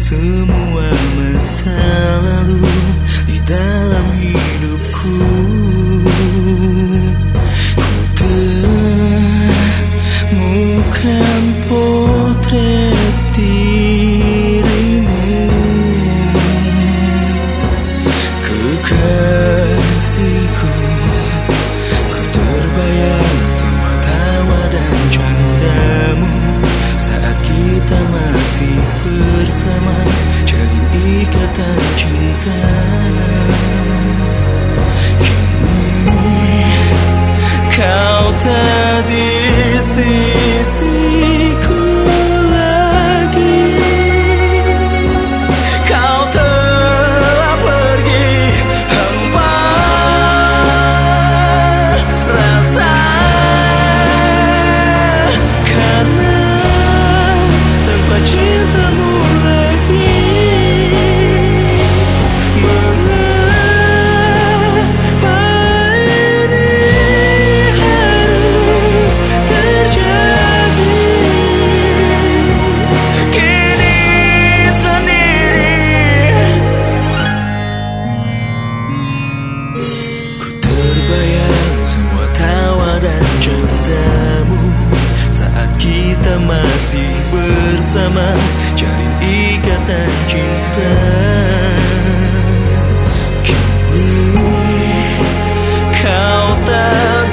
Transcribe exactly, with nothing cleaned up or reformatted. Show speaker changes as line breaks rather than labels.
semua masa lalu di dalam hidupku. Ku temukan potret dirimu, kekasihku. Ku terbayang semua tawa dan candamu saat kita masih bersama, jalin ikatan cinta. Kini kau tak di sisiku lagi, kau telah pergi hampa rasa, karena tanpa cintamu lagi. Mengapa ini harus terjadi? Kini sendiri ku terbayang semua tawa dan candamu saat kita masih bersama, jalin ikatan cinta. Kini kau tak